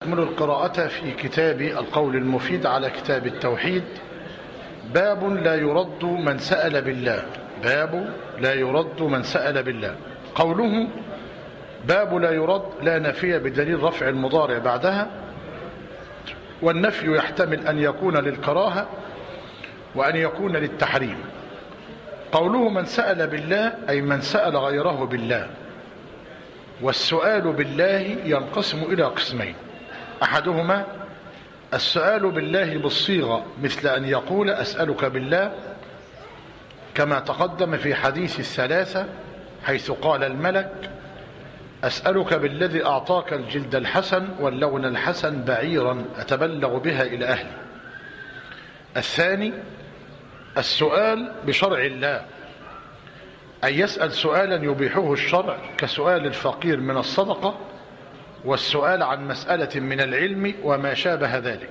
نكمل القراءة في كتاب القول المفيد على كتاب التوحيد. باب لا يرد من سأل بالله. باب لا يرد من سأل بالله. قوله باب لا يرد لا نفي بدليل رفع المضارع بعدها، والنفي يحتمل أن يكون للكراهة وأن يكون للتحريم. قوله من سأل بالله أي من سأل غيره بالله. والسؤال بالله ينقسم إلى قسمين: أحدهما السؤال بالله بالصيغة، مثل أن يقول أسألك بالله، كما تقدم في حديث الثلاثة حيث قال الملك: أسألك بالذي أعطاك الجلد الحسن واللون الحسن بعيرا أتبلغ بها إلى أهلي. الثاني السؤال بشرع الله، أن يسأل سؤالا يبيحه الشرع كسؤال الفقير من الصدقة، والسؤال عن مسألة من العلم وما شابه ذلك.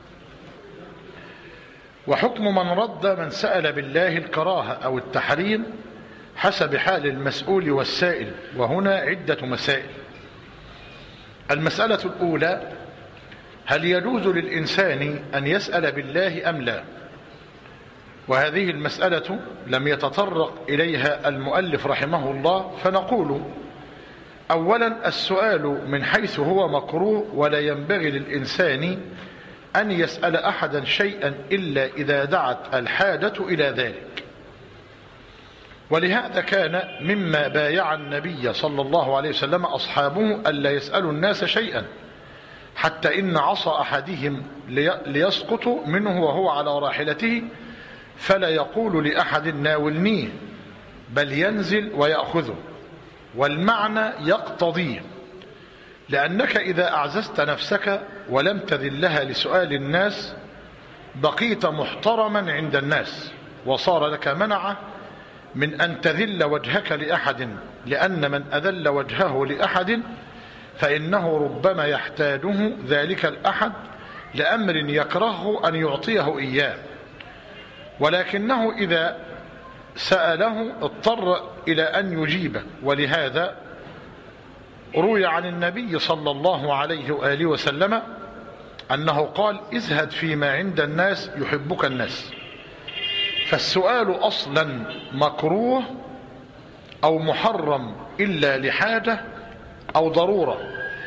وحكم من رد من سأل بالله الكراهة أو التحريم حسب حال المسؤول والسائل، وهنا عدة مسائل. المسألة الأولى: هل يجوز للإنسان أن يسأل بالله أم لا؟ وهذه المسألة لم يتطرق إليها المؤلف رحمه الله، فنقول: أولا السؤال من حيث هو مكروه، ولا ينبغي للإنسان أن يسأل أحدا شيئا إلا إذا دعت الحاجة إلى ذلك. ولهذا كان مما بايع النبي صلى الله عليه وسلم أصحابه ألا يسألوا الناس شيئا، حتى إن عصا أحدهم ليسقط منه وهو على راحلته فلا يقول لأحد ناولنيه، بل ينزل ويأخذه. والمعنى يقتضيه، لأنك إذا أعززت نفسك ولم تذلها لسؤال الناس بقيت محترما عند الناس، وصار لك منعه من أن تذل وجهك لأحد، لأن من أذل وجهه لأحد فإنه ربما يحتاجه ذلك الأحد لأمر يكرهه أن يعطيه إياه، ولكنه إذا سأله اضطر إلى أن يجيبه. ولهذا روي عن النبي صلى الله عليه وآله وسلم أنه قال: ازهد فيما عند الناس يحبك الناس. فالسؤال أصلا مكروه أو محرم إلا لحاجة أو ضرورة.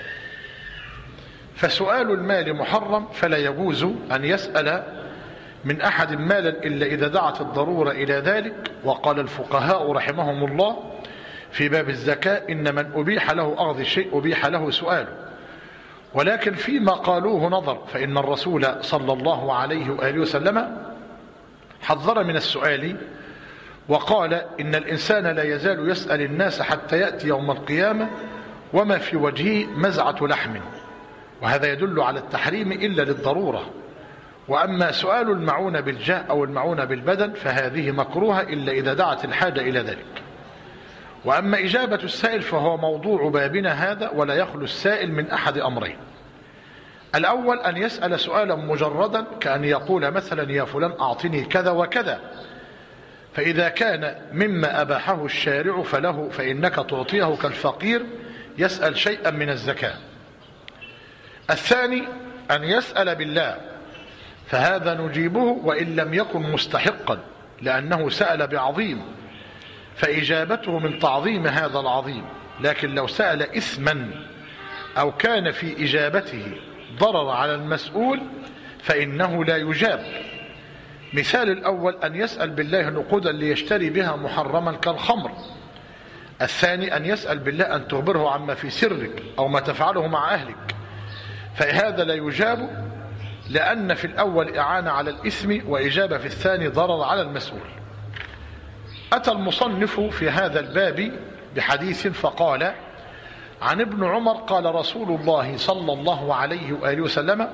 فسؤال المال محرم، فلا يجوز أن يسأل من أحد مالا إلا إذا دعت الضرورة إلى ذلك. وقال الفقهاء رحمهم الله في باب الزكاة: إن من أبيح له أخذ الشيء أبيح له سؤاله. ولكن فيما قالوه نظر، فإن الرسول صلى الله عليه وآله وسلم حذر من السؤال وقال: إن الإنسان لا يزال يسأل الناس حتى يأتي يوم القيامة وما في وجهه مزعة لحم. وهذا يدل على التحريم إلا للضرورة. وأما سؤال المعونة بالجاه أو المعونة بالبدن فهذه مكروهة إلا إذا دعت الحاجة إلى ذلك. وأما إجابة السائل فهو موضوع بابنا هذا، ولا يخلو السائل من أحد أمرين: الأول أن يسأل سؤالا مجردا، كأن يقول مثلا: يا فلان أعطني كذا وكذا، فإذا كان مما أباحه الشارع فله، فإنك تعطيه كالفقير يسأل شيئا من الزكاة. الثاني أن يسأل بالله، فهذا نجيبه وإن لم يكن مستحقا، لأنه سأل بعظيم فإجابته من تعظيم هذا العظيم. لكن لو سأل إثما أو كان في إجابته ضرر على المسؤول فإنه لا يجاب. مثال الأول أن يسأل بالله نقودا ليشتري بها محرما كالخمر. الثاني أن يسأل بالله أن تخبره عما في سرك أو ما تفعله مع أهلك، فهذا لا يجاب، لأن في الأول إعانة على الإثم، وإجابة في الثاني ضرر على المسؤول. أتى المصنف في هذا الباب بحديث فقال: عن ابن عمر قال رسول الله صلى الله عليه وآله وسلم: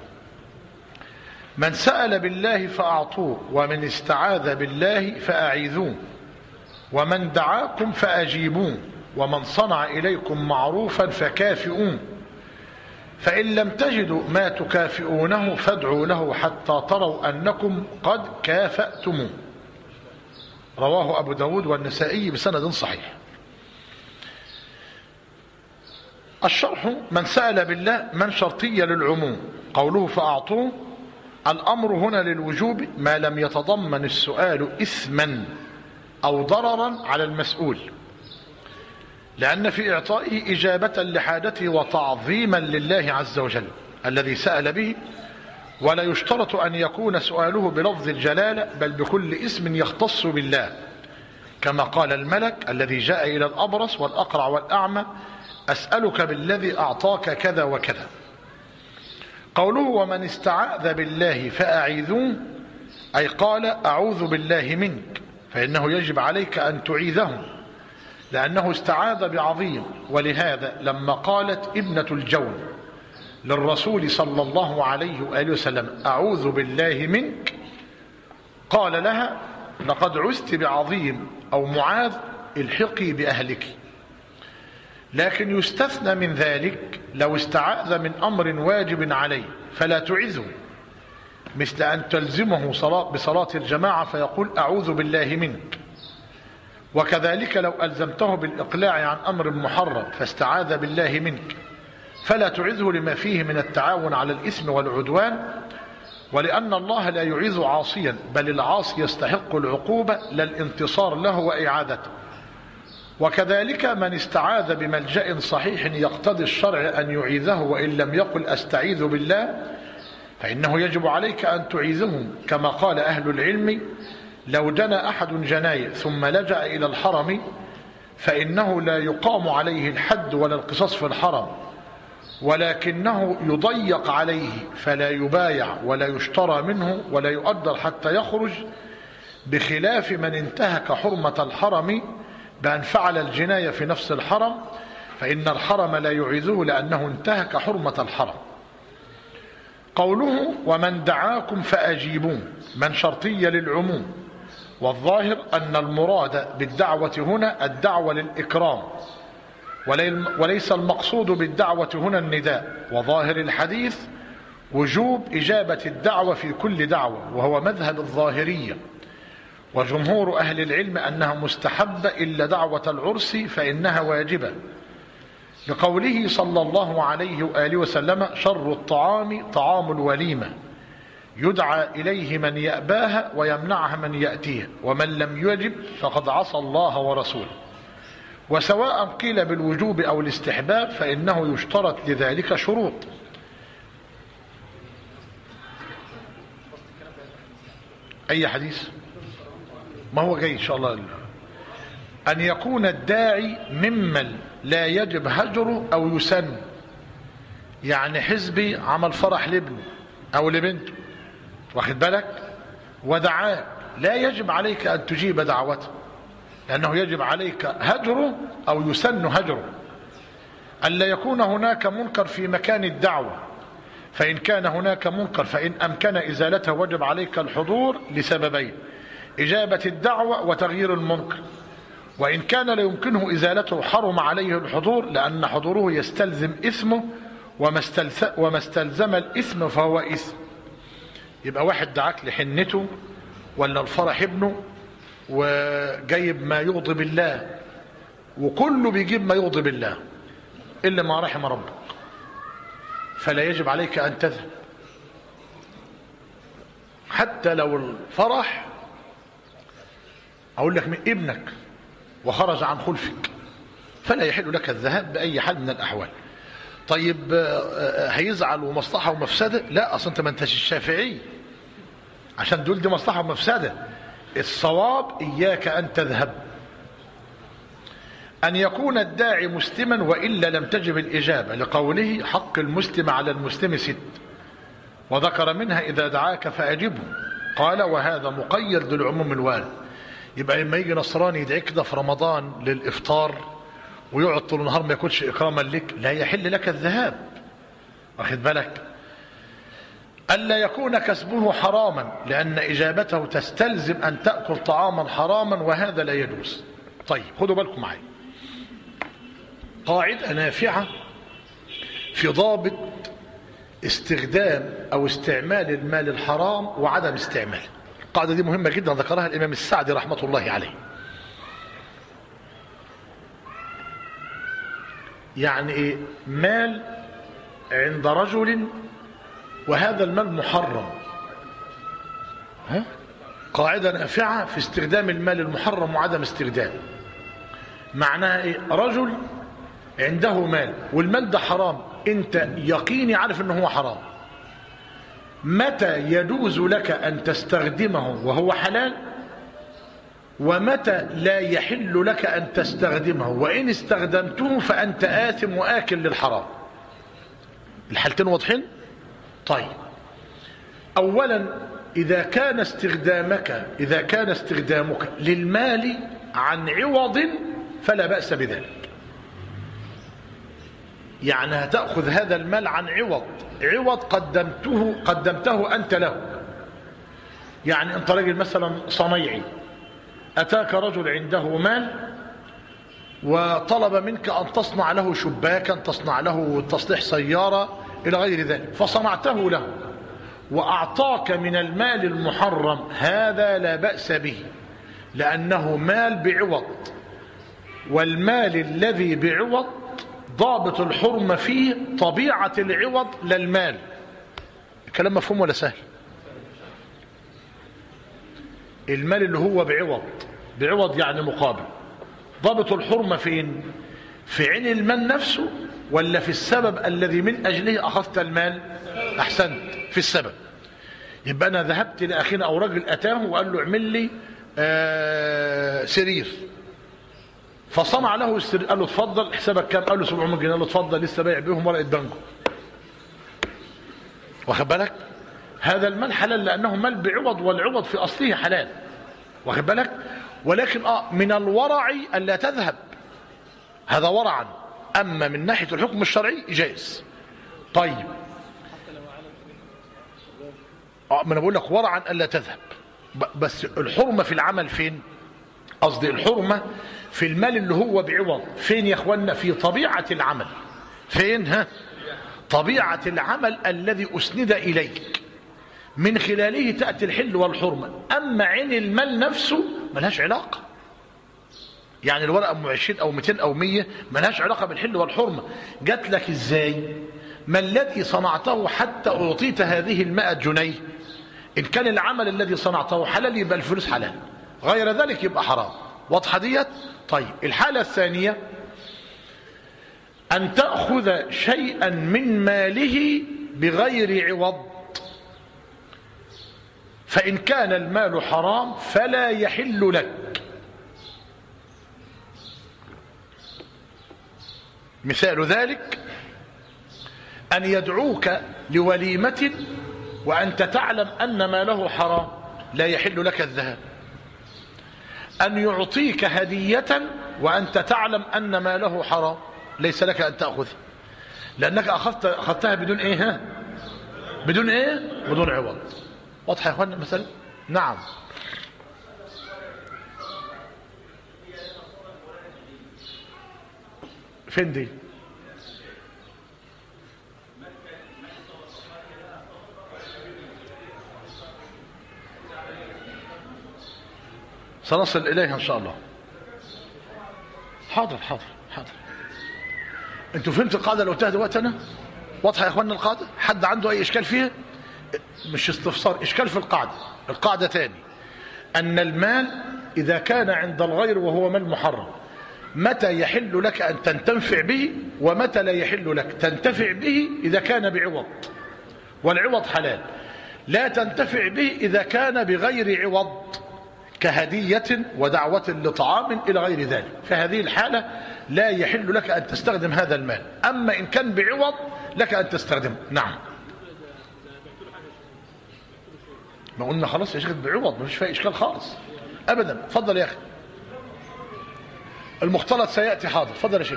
من سأل بالله فأعطوه، ومن استعاذ بالله فأعيذوه، ومن دعاكم فأجيبوه، ومن صنع إليكم معروفا فكافئوه، فإن لم تجدوا ما تكافئونه فادعوا له حتى تروا أنكم قد كافأتموه. رواه أبو داود والنسائي بسند صحيح. الشرح: من سأل بالله من شرطية للعموم. قوله فأعطوه، الأمر هنا للوجوب ما لم يتضمن السؤال إثما أو ضررا على المسؤول، لأن في إعطائه إجابة لحاجته وتعظيما لله عز وجل الذي سأل به، ولا يشترط أن يكون سؤاله بلفظ الجلالة بل بكل اسم يختص بالله، كما قال الملك الذي جاء إلى الأبرص والأقرع والأعمى: أسألك بالذي أعطاك كذا وكذا. قوله ومن استعاذ بالله فأعيذوه، أي قال أعوذ بالله منك، فإنه يجب عليك أن تعيذه لأنه استعاذ بعظيم. ولهذا لما قالت ابنة الجون للرسول صلى الله عليه وآله وسلم أعوذ بالله منك، قال لها لقد عزت بعظيم أو معاذ الحقي بأهلك. لكن يستثنى من ذلك لو استعاذ من أمر واجب عليه فلا تعذه، مثل أن تلزمه بصلاة الجماعة فيقول أعوذ بالله منك. وكذلك لو ألزمته بالإقلاع عن أمر محرم فاستعاذ بالله منك فلا تعذه لما فيه من التعاون على الإثم والعدوان، ولأن الله لا يعيذ عاصيا، بل العاصي يستحق العقوبة لا الانتصار له وإعادته. وكذلك من استعاذ بملجأ صحيح يقتضي الشرع أن يعيذه وإن لم يقل أستعيذ بالله، فإنه يجب عليك أن تعيذهم، كما قال أهل العلم: لو جنى أحد جناية ثم لجأ إلى الحرم فإنه لا يقام عليه الحد ولا القصاص في الحرم، ولكنه يضيق عليه فلا يبايع ولا يشترى منه ولا يؤجر حتى يخرج، بخلاف من انتهك حرمة الحرم بأن فعل الجناية في نفس الحرم، فإن الحرم لا يعيذه لأنه انتهك حرمة الحرم. قوله ومن دعاكم فأجيبوه، من شرطية للعموم، والظاهر أن المراد بالدعوة هنا الدعوة للإكرام، وليس المقصود بالدعوة هنا النداء. وظاهر الحديث وجوب إجابة الدعوة في كل دعوة، وهو مذهب الظاهرية، وجمهور أهل العلم أنها مستحبة إلا دعوة العرس فإنها واجبة، لقوله صلى الله عليه وآله وسلم: شر الطعام طعام الوليمة، يدعى إليه من يأباها ويمنعها من يأتيها، ومن لم يجب فقد عصى الله ورسوله. وسواء قيل بالوجوب أو الاستحباب فإنه يشترط لذلك شروط. أي حديث؟ ما هو جاي إن شاء الله. أن يكون الداعي ممن لا يجب هجره أو يسن، يعني حزبي عمل فرح لابنه أو لبنته، واخد بالك، ودعاك، لا يجب عليك أن تجيب دعوته، لأنه يجب عليك هجره أو يسن هجره. ألا يكون هناك منكر في مكان الدعوة، فإن كان هناك منكر فإن أمكن إزالته وجب عليك الحضور لسببين: إجابة الدعوة وتغيير المنكر. وإن كان لا يمكنه إزالته حرم عليه الحضور، لأن حضوره يستلزم إثمه، وما استلزم الإثم فهو إثم. يبقى واحد دعاك لحنته ولا الفرح ابنه وجايب ما يغضب الله، وكله بيجيب ما يغضب الله إلا ما رحم ربك، فلا يجب عليك أن تذهب، حتى لو الفرح أقول لك من ابنك وخرج عن خلفك فلا يحل لك الذهاب بأي حال من الأحوال. طيب هيزعل ومصلحة ومفسدة؟ لا، أصلا أنت ما انتش الشافعي عشان دول دي مصلحة ومفسدة. الصواب إياك أن تذهب. أن يكون الداعي مسلما وإلا لم تجب الإجابة، لقوله حق المسلم على المسلم 6، وذكر منها إذا دعاك فأجبه، قال وهذا مقيد للعموم الوارد. يبقى لما يجي نصراني يدعيك كده في رمضان للإفطار ويقعد طول النهار ما ياكلش إكراما لك، لا يحل لك الذهاب، واخد بالك. ألا يكون كسبه حراما، لأن إجابته تستلزم أن تأكل طعاما حراما، وهذا لا يجوز. طيب خدوا بالكم معي، قاعدة نافعة في ضابط استخدام أو استعمال المال الحرام وعدم استعماله. القاعدة دي مهمة جدا، ذكرها الإمام السعدي رحمة الله عليه. يعني ايه؟ مال عند رجل وهذا المال محرم. قاعدة نافعة في استخدام المال المحرم وعدم استخدامه. معناها ايه؟ رجل عنده مال والمال ده حرام، انت يقيني عارف انه هو حرام، متى يجوز لك ان تستخدمه وهو حلال، ومتى لا يحل لك ان تستخدمه، وان استخدمته فانت آثم وآكل للحرام. الحالتين واضحين؟ طيب، اولا اذا كان استخدامك للمال عن عوض فلا بأس بذلك. يعني هتأخذ هذا المال عن عوض قدمته أنت له. يعني أنت راجل مثلا صنيعي، أتاك رجل عنده مال وطلب منك أن تصنع له شباكا، تصنع له تصليح سيارة إلى غير ذلك، فصنعته له وأعطاك من المال المحرم، هذا لا بأس به لأنه مال بعوض، والمال الذي بعوض ضابط الحرمة فيه طبيعة العوض للمال. الكلام مفهوم ولا سهل؟ المال اللي هو بعوض يعني مقابل، ضابط الحرمة فين؟ في عين المال نفسه ولا في السبب الذي من أجله أخذت المال؟ أحسنت، في السبب. يبقى أنا ذهبت لأخينا أو رجل أتاه وقال له اعمل لي سرير، فصنع له السرير، قال له اتفضل، حسابك كام؟ قال له 700 جنيه. قال له اتفضل، لسه بايع بيهم ورقه بنجو. واخد بالك؟ هذا المال حلال لانه مال بعوض، والعوض في اصله حلال. واخد بالك؟ ولكن من الورع الا تذهب، هذا ورعا. اما من ناحيه الحكم الشرعي جائز. طيب، ما انا بقول لك ورعا الا تذهب، بس الحرمه في العمل فين؟ قصدي الحرمه في المال اللي هو بعوض فين يا اخوانا؟ في طبيعه العمل. فين؟ طبيعه العمل الذي اسند اليك، من خلاله تاتي الحل والحرمه. اما عين المال نفسه ملهاش علاقه. يعني الورقه ام 20 او 200 او 100 ملهاش علاقه بالحل والحرمه. جات لك ازاي؟ ما الذي صنعته حتى اعطيت هذه ال100 جنيه؟ ان كان العمل الذي صنعته حلال يبقى الفلوس حلال، غير ذلك يبقى حرام. واضحه ديت؟ طيب، الحاله الثانيه ان تاخذ شيئا من ماله بغير عوض، فان كان المال حرام فلا يحل لك. مثال ذلك ان يدعوك لوليمه وانت تعلم ان ماله حرام، لا يحل لك الذهاب. أن يعطيك هدية وأنت تعلم أن ماله حرام، ليس لك أن تأخذ، لأنك أخذتها بدون إيه؟ بدون إيه؟ بدون عوض. واضح يا أخوانا مثلا؟ نعم. فين دي؟ سنصل إليها إن شاء الله. حاضر حاضر حاضر. أنتوا فهمتوا القاعدة اللي قلتها دلوقتي أنا؟ واضحة يا إخواننا القاعدة؟ حد عنده أي إشكال فيها؟ مش استفسار، إشكال في القاعدة. القاعدة تاني أن المال إذا كان عند الغير وهو مال محرم، متى يحل لك أن تنتفع به ومتى لا يحل لك. تنتفع به إذا كان بعوض، والعوض حلال. لا تنتفع به إذا كان بغير عوض، كهدية ودعوة لطعام إلى غير ذلك. في هذه الحالة لا يحل لك أن تستخدم هذا المال. أما إن كان بعوض لك أن تستخدمه. نعم. ما قلنا خلاص يا شيخ بعوض، ما فيش فيها إشكال خالص أبدا. اتفضل يا أخي. المختلط سيأتي. حاضر، اتفضل يا شيخ.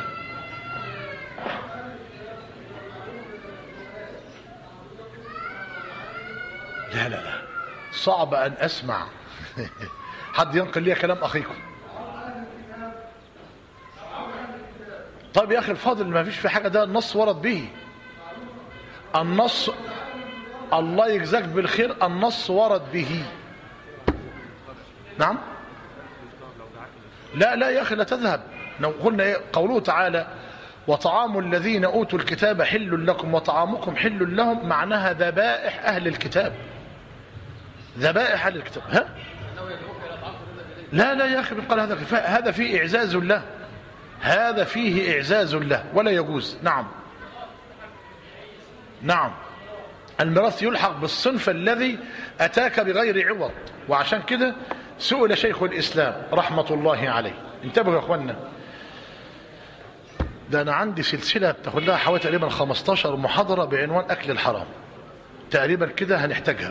لا لا لا، صعب أن أسمع حد ينقل لي كلام أخيكم. طيب يا أخي الفاضل، ما فيش في حاجة، ده النص ورد به. النص، الله يجزاك بالخير، النص ورد به. نعم. لا لا يا أخي لا تذهب. قلنا إيه؟ قوله تعالى وطعام الذين أوتوا الكتاب حل لكم وطعامكم حل لهم، معناها ذبائح أهل الكتاب، ذبائح أهل الكتاب. ها؟ لا يا أخي، قال هذا فيه إعزاز له، هذا فيه إعزاز له ولا يجوز. نعم الميراث يلحق بالصنف الذي أتاك بغير عوض. وعشان كده سئل شيخ الإسلام رحمة الله عليه، انتبهوا يا أخوانا، ده أنا عندي سلسلة بتاخد لها حوالي تقريبا 15 محاضرة بعنوان أكل الحرام، تقريبا كده هنحتاجها،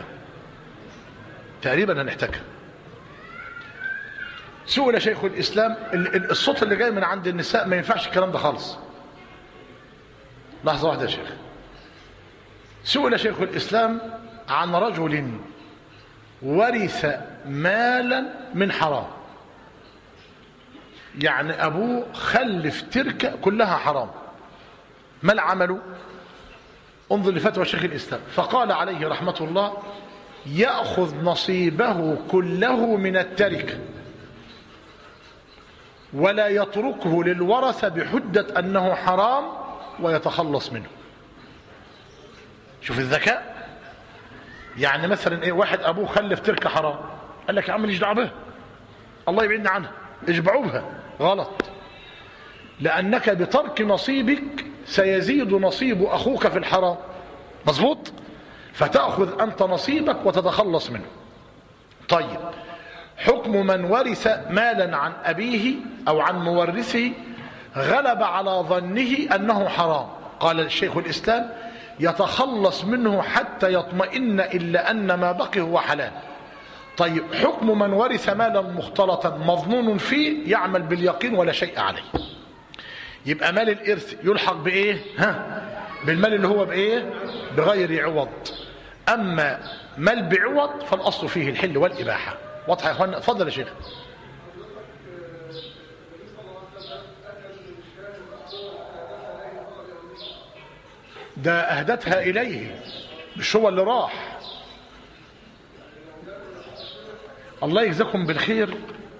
سئل شيخ الإسلام، الصوت اللي جاي من عند النساء ما ينفعش الكلام ده خالص. لحظة واحدة يا شيخ. سئل شيخ الإسلام عن رجل ورث مالا من حرام، يعني أبوه خلف تركة كلها حرام، ما العمل؟ انظر لفتوى شيخ الإسلام، فقال عليه رحمة الله: يأخذ نصيبه كله من التركة ولا يتركه للورثة بحجة أنه حرام ويتخلص منه. شوف الذكاء. يعني مثلا ايه، واحد ابوه خلف تركه حرام، قال لك يا عم ماليش دعوه بها، الله يبعدنا عنها، اشبعوا بها. غلط، لانك بترك نصيبك سيزيد نصيب اخوك في الحرام، مظبوط؟ فتاخذ انت نصيبك وتتخلص منه. طيب، حكم من ورث مالا عن ابيه او عن مورثه غلب على ظنه انه حرام، قال الشيخ الاسلام: يتخلص منه حتى يطمئن إلا أن ما بقي هو حلال. طيب، حكم من ورث مالا مختلطا مظنون فيه يعمل باليقين ولا شيء عليه. يبقى مال الإرث يلحق بإيه؟ بالمال اللي هو بإيه؟ بغير عوض. أما مال بعوض فالأصل فيه الحل والإباحة. واضحة يا أخوانا؟ اتفضل يا شيخ. ده أهدتها إليه، مش هو اللي راح. الله يجزاكم بالخير.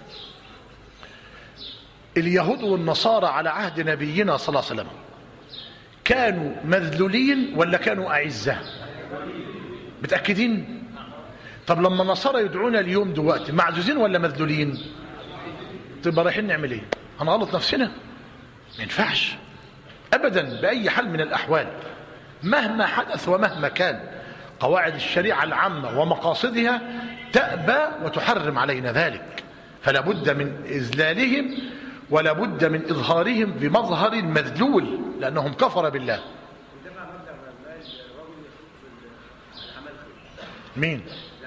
اليهود والنصارى على عهد نبينا صلى الله عليه وسلم كانوا مذلولين ولا كانوا أعزة؟ متأكدين؟ طب لما النصارى يدعونا اليوم دلوقتي معزوزين ولا مذلولين؟ طب رايحين نعمل ايه؟ هنغلط نفسنا؟ ما ينفعش أبدا بأي حال من الأحوال، مهما حدث ومهما كان. قواعد الشريعة العامة ومقاصدها تأبى وتحرم علينا ذلك، فلا بد من إذلالهم ولا بد من إظهارهم بمظهر المذلول، لأنهم كفر بالله. مين؟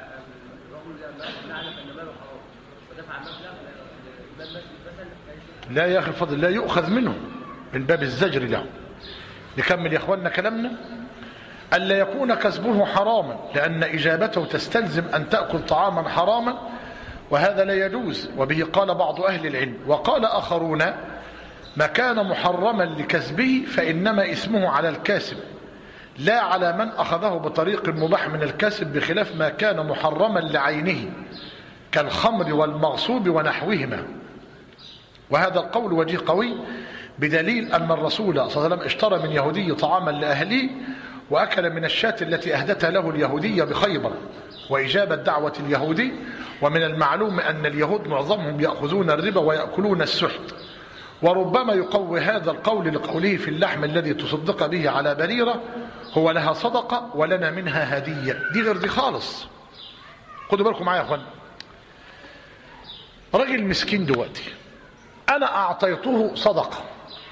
لا يا أخي الفضل، لا يؤخذ منه من باب الزجر له. نكمل يا اخواننا كلامنا. ألا يكون كسبه حراما، لأن إجابته تستلزم أن تأكل طعاما حراما، وهذا لا يجوز. وبه قال بعض أهل العلم. وقال آخرون: ما كان محرما لكسبه فإنما اسمه على الكاسب لا على من أخذه بطريق مباح من الكسب، بخلاف ما كان محرما لعينه كالخمر والمغصوب ونحوهما. وهذا القول وجيه قوي، بدليل أن الرسول صلى الله عليه وسلم اشترى من يهودي طعاما لأهله وأكل من الشاة التي أهدتها له اليهودية بخيبر، وإجابة دعوة اليهودي. ومن المعلوم أن اليهود معظمهم يأخذون الربا ويأكلون السحت، وربما يقوي هذا القول لقوله في اللحم الذي تصدق به على بريرة: هو لها صدقة ولنا منها هدية. دي غير دي خالص. خدوا بالكم معايا يا أخوان. راجل مسكين دلوقتي أنا أعطيته صدقة،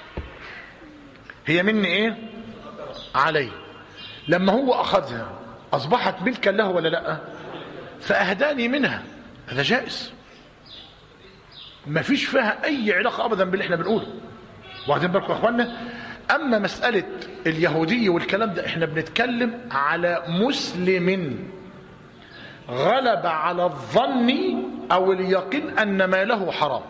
هي مني إيه؟ عليه. لما هو أخذها أصبحت ملكا له ولا لا؟ فأهداني منها، هذا جائز، ما فيش فيها أي علاقة أبدا باللي احنا بنقوله. واخدين بالكم يا أخوانا؟ أما مسألة اليهودية والكلام ده احنا بنتكلم على مسلم غلب على الظن أو اليقين أن ماله حرام.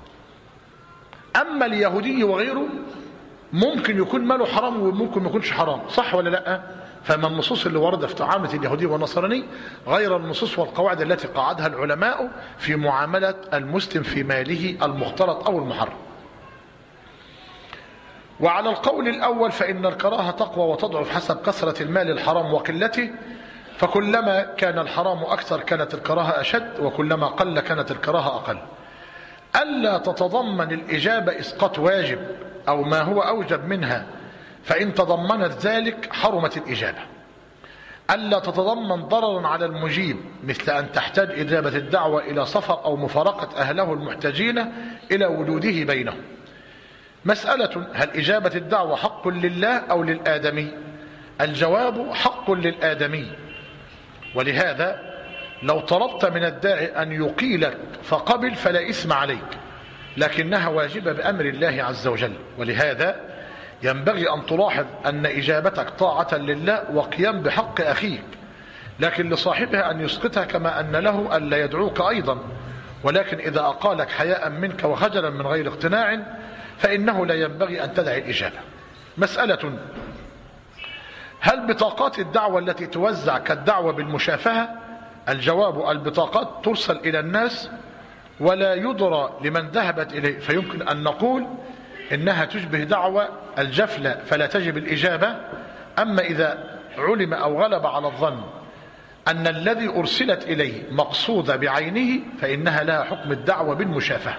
أما اليهودي وغيره ممكن يكون ماله حرام وممكن ما يكونش حرام، صح ولا لا؟ فما النصوص اللي وردت في معاملة اليهودي والنصراني غير النصوص والقواعد التي قاعدها العلماء في معاملة المسلم في ماله المختلط أو المحرم. وعلى القول الأول فإن الكراهة تقوى وتضعف حسب كثرة المال الحرام وقلته، فكلما كان الحرام أكثر كانت الكراهة أشد، وكلما قل كانت الكراهة أقل. ألا تتضمن الإجابة إسقاط واجب أو ما هو أوجب منها، فإن تضمنت ذلك حرمت الإجابة. ألا تتضمن ضررا على المجيب، مثل أن تحتاج إجابة الدعوة إلى سفر أو مفارقة أهله المحتاجين إلى وجوده بينهم. مسألة: هل إجابة الدعوة حق لله أو للآدمي؟ الجواب: حق للآدمي، ولهذا لو طلبت من الداعي أن يقيلك فقبل فلا إثم عليك، لكنها واجبة بأمر الله عز وجل. ولهذا ينبغي أن تلاحظ أن إجابتك طاعة لله وقيام بحق أخيك، لكن لصاحبها أن يسقطها، كما أن له ألا يدعوك أيضا، ولكن إذا أقالك حياء منك وخجلا من غير اقتناع فإنه لا ينبغي أن تدعي الإجابة. مسألة: هل بطاقات الدعوة التي توزع كالدعوة بالمشافهة؟ الجواب: البطاقات ترسل إلى الناس ولا يدرى لمن ذهبت إليه، فيمكن أن نقول إنها تشبه دعوة الجفلة فلا تجب الإجابة. أما إذا علم أو غلب على الظن أن الذي أرسلت إليه مقصود بعينه فإنها لها حكم الدعوة بالمشافهة.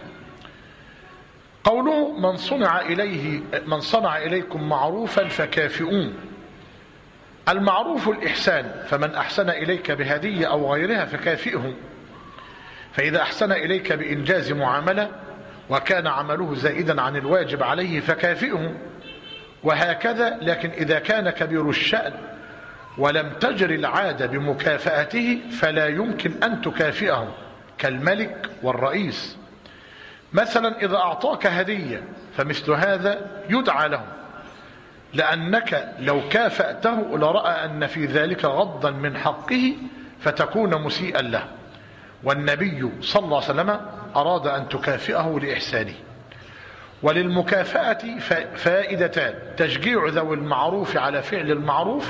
قوله: من صنع إليكم معروفا فكافئوه. المعروف الإحسان، فمن أحسن إليك بهدية أو غيرها فكافئه، فإذا أحسن إليك بإنجاز معاملة وكان عمله زائدا عن الواجب عليه فكافئه، وهكذا. لكن إذا كان كبير الشأن ولم تجر العادة بمكافأته فلا يمكن أن تكافئه، كالملك والرئيس. مثلا إذا أعطاك هدية فمثل هذا يدعى له، لأنك لو كافأته لرأى أن في ذلك غضا من حقه فتكون مسيئا له، والنبي صلى الله عليه وسلم أراد أن تكافئه لإحسانه. وللمكافأة فائدتان: تشجيع ذوي المعروف على فعل المعروف،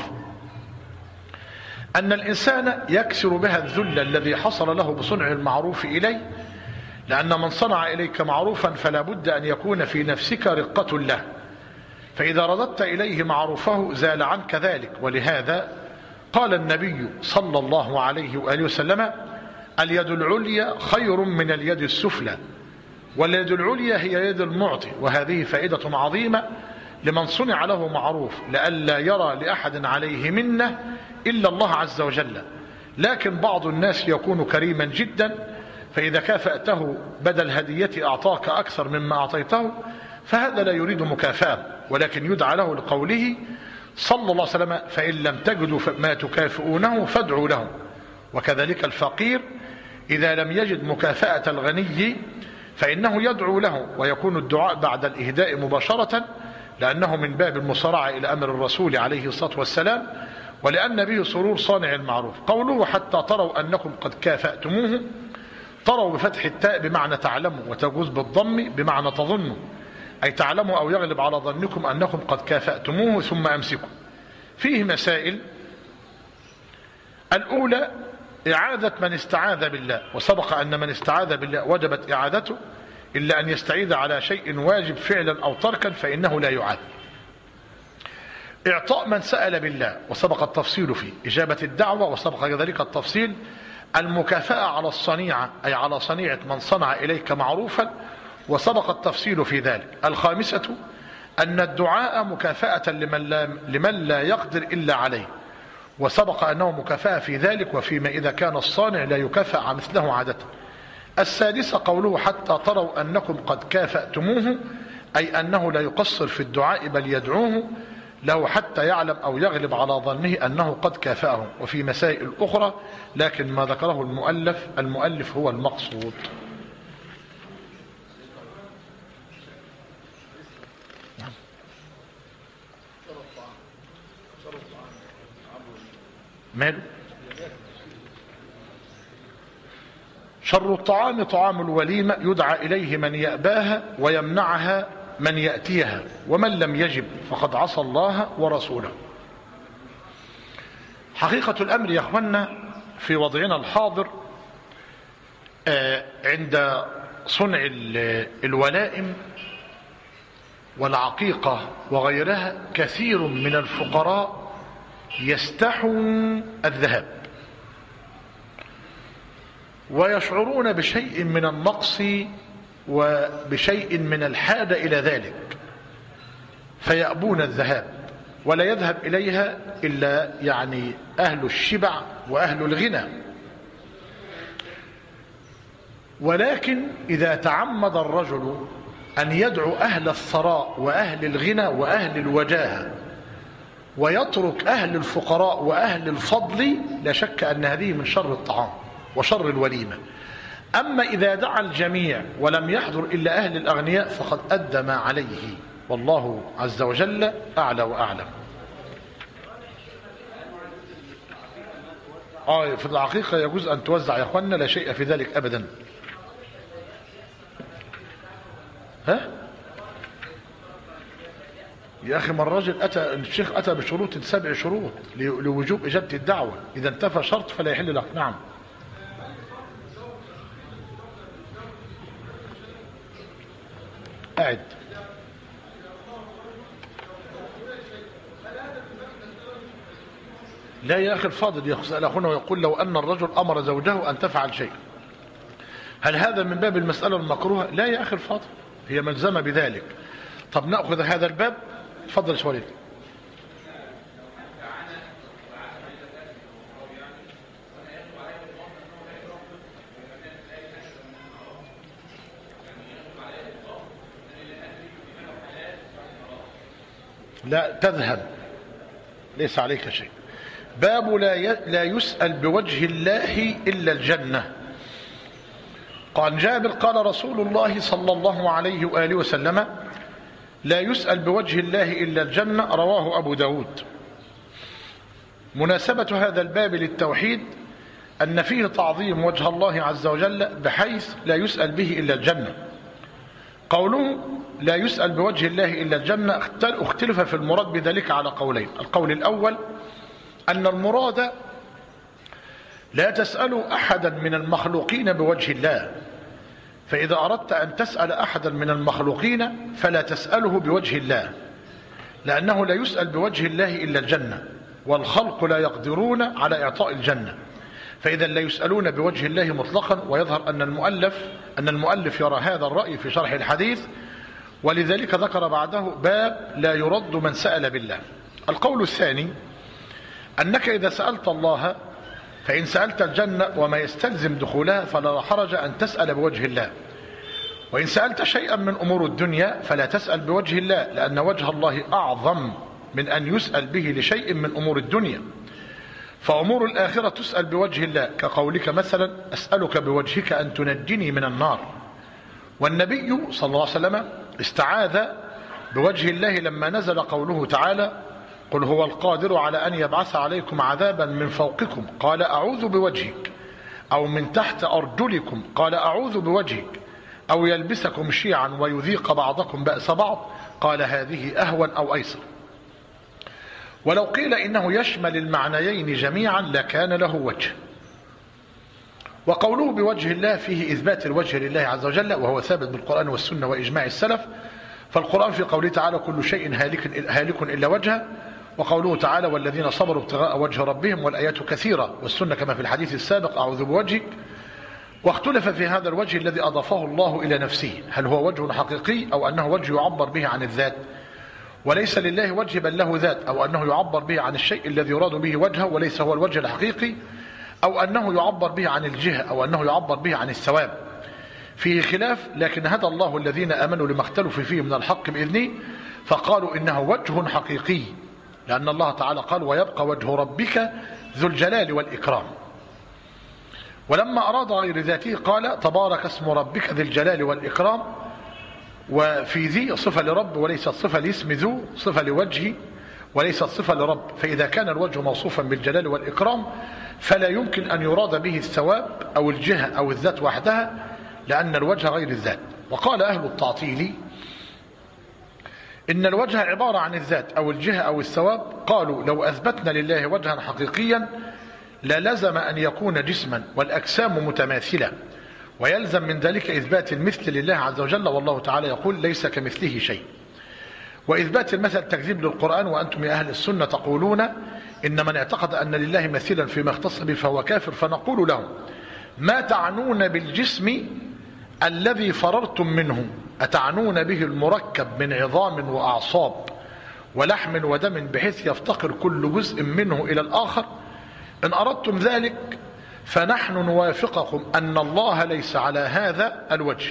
أن الإنسان يكسر بها الذل الذي حصل له بصنع المعروف إليه، لأن من صنع إليك معروفا فلا بد أن يكون في نفسك رقة له، فإذا رددت إليه معروفه زال عنك ذلك. ولهذا قال النبي صلى الله عليه وآله وسلم: اليد العليا خير من اليد السفلى، واليد العليا هي يد المعطي. وهذه فائدة عظيمة لمن صنع له معروف، لئلا يرى لأحد عليه منه إلا الله عز وجل. لكن بعض الناس يكون كريما جدا، فإذا كافأته بدل هدية أعطاك أكثر مما أعطيته، فهذا لا يريد مكافأة، ولكن يدعى له لقوله صلى الله عليه وسلم: فإن لم تجدوا ما تكافئونه فادعوا له. وكذلك الفقير إذا لم يجد مكافأة الغني فإنه يدعو له، ويكون الدعاء بعد الإهداء مباشرة، لأنه من باب المصارعة إلى أمر الرسول عليه الصلاة والسلام، ولأن به سرور صانع المعروف. قوله: حتى تروا أنكم قد كافأتموه. تروا بفتح التاء بمعنى تعلموا، وتجوز بالضم بمعنى تظنوا، أي تعلموا أو يغلب على ظنكم أنكم قد كافأتموه ثم أمسكوا. فيه مسائل: الأولى إعادة من استعاذ بالله، وسبق أن من استعاذ بالله وجبت إعادته، إلا أن يستعيذ على شيء واجب فعلا أو تركا فإنه لا يعاد. إعطاء من سأل بالله، وسبق التفصيل فيه. إجابة الدعوة، وسبق كذلك التفصيل. المكافأة على الصنيعة، أي على صنيعة من صنع إليك معروفا، وسبق التفصيل في ذلك. الخامسة أن الدعاء مكافأة لمن لا يقدر إلا عليه، وسبق أنه مكافأة في ذلك، وفيما إذا كان الصانع لا يكافأ مثله عادة. السادسة قوله: حتى تروا أنكم قد كافأتموه، أي أنه لا يقصر في الدعاء بل يدعوه له حتى يعلم أو يغلب على ظنه أنه قد كافأه. وفي مسائل أخرى، لكن ما ذكره المؤلف هو المقصود. ماله؟ شر الطعام طعام الوليمة، يدعى إليه من يأباها ويمنعها من يأتيها، ومن لم يجب فقد عصى الله ورسوله. حقيقة الأمر يا أخوانا في وضعنا الحاضر عند صنع الولائم والعقيقة وغيرها كثير من الفقراء يستحون الذهاب ويشعرون بشيء من النقص وبشيء من الحاجة إلى ذلك، فيأبون الذهاب، ولا يذهب إليها إلا يعني أهل الشبع وأهل الغنى. ولكن إذا تعمد الرجل أن يدعو أهل الثراء وأهل الغنى وأهل الوجاهة ويترك أهل الفقراء وأهل الفضل، لا شك أن هذه من شر الطعام وشر الوليمة. أما إذا دعا الجميع ولم يحضر إلا أهل الأغنياء فقد أدى ما عليه، والله عز وجل أعلى وأعلم. في العقيقة يجوز أن توزع يا أخوانا، لا شيء في ذلك أبدا. يا أخي، ما الرجل الشيخ أتى بشروط 7 شروط لوجوب إجابة الدعوة، إذا انتفى شرط فلا يحل لك. نعم. قاعد. لا يا أخي الفاضل، يسأل أخونا ويقول لو أن الرجل أمر زوجه أن تفعل شيء، هل هذا من باب المسألة المكروهة؟ لا يا أخي الفاضل، هي ملزمة بذلك. طب نأخذ هذا الباب. تفضل شواليك. لا تذهب، ليس عليك شيء. باب لا يسأل بوجه الله إلا الجنة. قال جابر قال رسول الله صلى الله عليه وآله وسلم لا يسأل بوجه الله إلا الجنة، رواه أبو داود. مناسبة هذا الباب للتوحيد أن فيه تعظيم وجه الله عز وجل بحيث لا يسأل به إلا الجنة. قوله لا يسأل بوجه الله إلا الجنة اختلف في المراد بذلك على قولين. القول الأول أن المراد لا تسأل أحدا من المخلوقين بوجه الله، فإذا أردت أن تسأل أحدا من المخلوقين فلا تسأله بوجه الله، لأنه لا يسأل بوجه الله إلا الجنة، والخلق لا يقدرون على إعطاء الجنة، فإذا لا يسألون بوجه الله مطلقا. ويظهر أن المؤلف يرى هذا الرأي في شرح الحديث، ولذلك ذكر بعده باب لا يرد من سأل بالله. القول الثاني أنك إذا سألت الله فإن سألت الجنة وما يستلزم دخولها فلا حرج أن تسأل بوجه الله، وإن سألت شيئا من أمور الدنيا فلا تسأل بوجه الله، لأن وجه الله أعظم من أن يسأل به لشيء من أمور الدنيا. فأمور الآخرة تسأل بوجه الله، كقولك مثلا أسألك بوجهك أن تنجني من النار. والنبي صلى الله عليه وسلم استعاذ بوجه الله لما نزل قوله تعالى قل هو القادر على أن يبعث عليكم عذابا من فوقكم قال أعوذ بوجهك، أو من تحت أرجلكم قال أعوذ بوجهك، أو يلبسكم شيعا ويذيق بعضكم بأس بعض قال هذه أهون أو أيسر. ولو قيل إنه يشمل المعنيين جميعا لكان له وجه. وقوله بوجه الله فيه إثبات الوجه لله عز وجل، وهو ثابت بالقرآن والسنة وإجماع السلف. فالقرآن في قوله تعالى كل شيء هالك إلا وجهه، وقوله تعالى والذين صبروا ابتغاء وجه ربهم، والآيات كثيرة، والسنة كما في الحديث السابق أعوذ بوجهك. واختلف في هذا الوجه الذي أضافه الله إلى نفسه، هل هو وجه حقيقي أو أنه وجه يعبر به عن الذات، وليس لله وجه بل له ذات، أو أنه يعبر به عن الشيء الذي يراد به وجهه وليس هو الوجه الحقيقي، أو أنه يعبر به عن الجهة، أو أنه يعبر به عن الثواب. فيه خلاف، لكن هدى الله الذين آمنوا لما اختلفوا فيه من الحق بإذنه، فقالوا إنه وجه حقيقي، لأن الله تعالى قال ويبقى وجه ربك ذو الجلال والإكرام. ولما أراد غير ذاته قال تبارك اسم ربك ذي الجلال والإكرام، وفي ذي صفة لرب وليست صفة لاسم ذو، صفة لوجه وليست صفة لرب. فإذا كان الوجه موصوفا بالجلال والإكرام فلا يمكن أن يراد به الثواب أو الجهة أو الذات وحدها، لأن الوجه غير الذات. وقال أهل التعطيل إن الوجه عبارة عن الذات أو الجهة أو الثواب. قالوا لو أثبتنا لله وجها حقيقيا للزم أن يكون جسما والأجسام متماثلة، ويلزم من ذلك إثبات المثل لله عز وجل، والله تعالى يقول ليس كمثله شيء. وإثبات المثل تكذيب للقرآن، وأنتم يا أهل السنة تقولون إن من اعتقد أن لله مثيلا فيما اختص به فهو كافر. فنقول لهم: ما تعنون بالجسم الذي فررتم منه؟ أتعنون به المركب من عظام وأعصاب ولحم ودم بحيث يفتقر كل جزء منه إلى الآخر؟ إن أردتم ذلك فنحن نوافقكم أن الله ليس على هذا الوجه،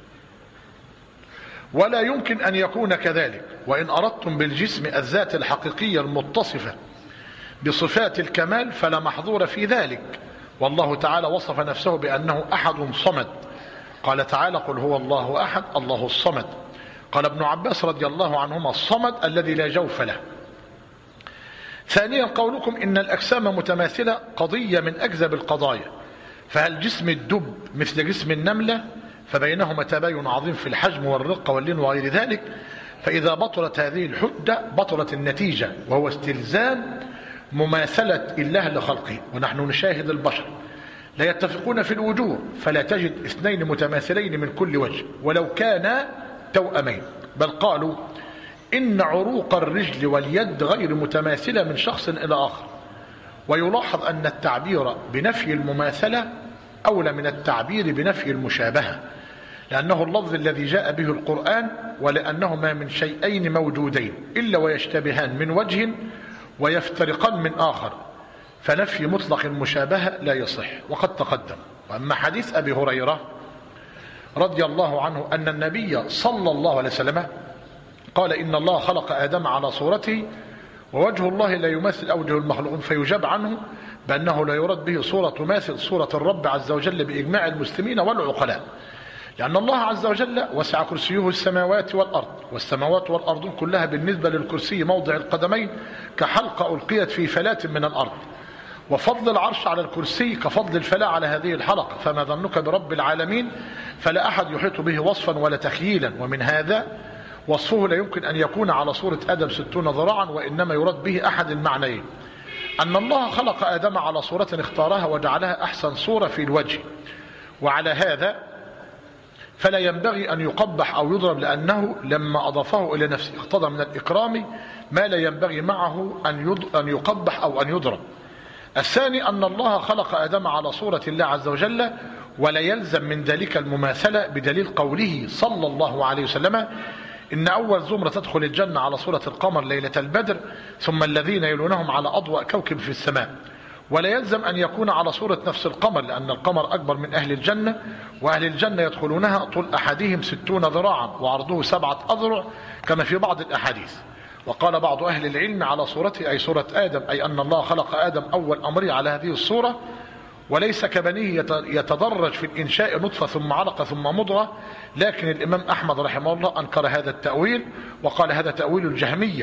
ولا يمكن أن يكون كذلك. وإن أردتم بالجسم الذات الحقيقية المتصفة بصفات الكمال فلا محظور في ذلك، والله تعالى وصف نفسه بأنه أحد صمد، قال تعالى: قل هو الله أحد الله الصمد. قال ابن عباس رضي الله عنهما: الصمد الذي لا جوف له. ثانيا، قولكم إن الأجسام متماثلة قضية من أكذب القضايا، فهل جسم الدب مثل جسم النملة؟ فبينهما تباين عظيم في الحجم والرقة واللين وغير ذلك. فإذا بطلت هذه الحجة بطلت النتيجة، وهو استلزام مماثلة الله لخلقه. ونحن نشاهد البشر لا يتفقون في الوجوه، فلا تجد اثنين متماثلين من كل وجه ولو كانا توأمين، بل قالوا إن عروق الرجل واليد غير متماثلة من شخص إلى آخر. ويلاحظ أن التعبير بنفي المماثلة أولى من التعبير بنفي المشابهة، لأنه اللفظ الذي جاء به القرآن، ولأنهما من شيئين موجودين إلا ويشتبهان من وجه ويفترقان من آخر، فنفي مطلق المشابهة لا يصح وقد تقدم. وأما حديث أبي هريرة رضي الله عنه أن النبي صلى الله عليه وسلم قال: إن الله خلق آدم على صورته ووجه الله لا يماثل أوجه المخلوقين، فيجاب عنه بأنه لا يراد به صورة تماثل صورة الرب عز وجل بإجماع المسلمين والعقلاء، لأن الله عز وجل وسع كرسيه السماوات والأرض، والسماوات والأرض كلها بالنسبة للكرسي موضع القدمين كحلقة ألقيت في فلاة من الأرض، وفضل العرش على الكرسي كفضل الفلاة على هذه الحلقة، فما ظنك برب العالمين؟ فلا أحد يحيط به وصفا ولا تخييلا. ومن هذا وصفه لا يمكن أن يكون على صورة آدم 60 ذراعا، وإنما يراد به أحد المعنيين: أن الله خلق آدم على صورة اختارها وجعلها أحسن صورة في الوجه، وعلى هذا فلا ينبغي أن يقبح أو يضرب، لأنه لما أضافه إلى نفسه اقتضى من الإكرام ما لا ينبغي معه أن يقبح أو أن يضرب. الثاني أن الله خلق آدم على صورة الله عز وجل، ولا يلزم من ذلك المماثلة، بدليل قوله صلى الله عليه وسلم: إن أول زمرة تدخل الجنة على صورة القمر ليلة البدر، ثم الذين يلونهم على أضواء كوكب في السماء. ولا يلزم أن يكون على صورة نفس القمر، لأن القمر أكبر من أهل الجنة، وأهل الجنة يدخلونها طول أحدهم 60 ذراعا وعرضه 7 أذرع كما في بعض الأحاديث. وقال بعض أهل العلم على صورته أي صورة آدم، أي أن الله خلق آدم أول أمره على هذه الصورة، وليس كبنيه يتدرج في الإنشاء نطفة ثم علقة ثم مضغة. لكن الإمام أحمد رحمه الله أنكر هذا التأويل، وقال هذا تأويل الجهمية،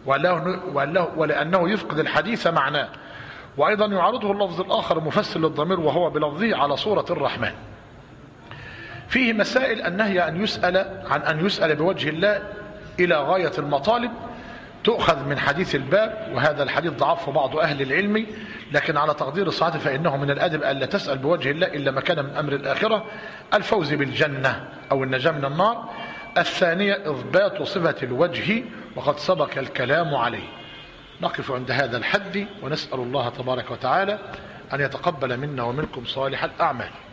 ولأنه يفقد الحديث معناه. وأيضا يعارضه اللفظ الآخر المفسر للضمير وهو بلفظه على صورة الرحمن. فيه مسائل: النهي عن أن يسأل بوجه الله إلى غاية المطالب تؤخذ من حديث الباب، وهذا الحديث ضعفه بعض أهل العلم، لكن على تقدير الصحة فإنه من الأدب ألا تسأل بوجه الله إلا ما كان من أمر الآخرة، الفوز بالجنة أو النجاة من النار. الثانية إثبات صفة الوجه، وقد سبق الكلام عليه. نقف عند هذا الحد، ونسأل الله تبارك وتعالى أن يتقبل منا ومنكم صالح الأعمال.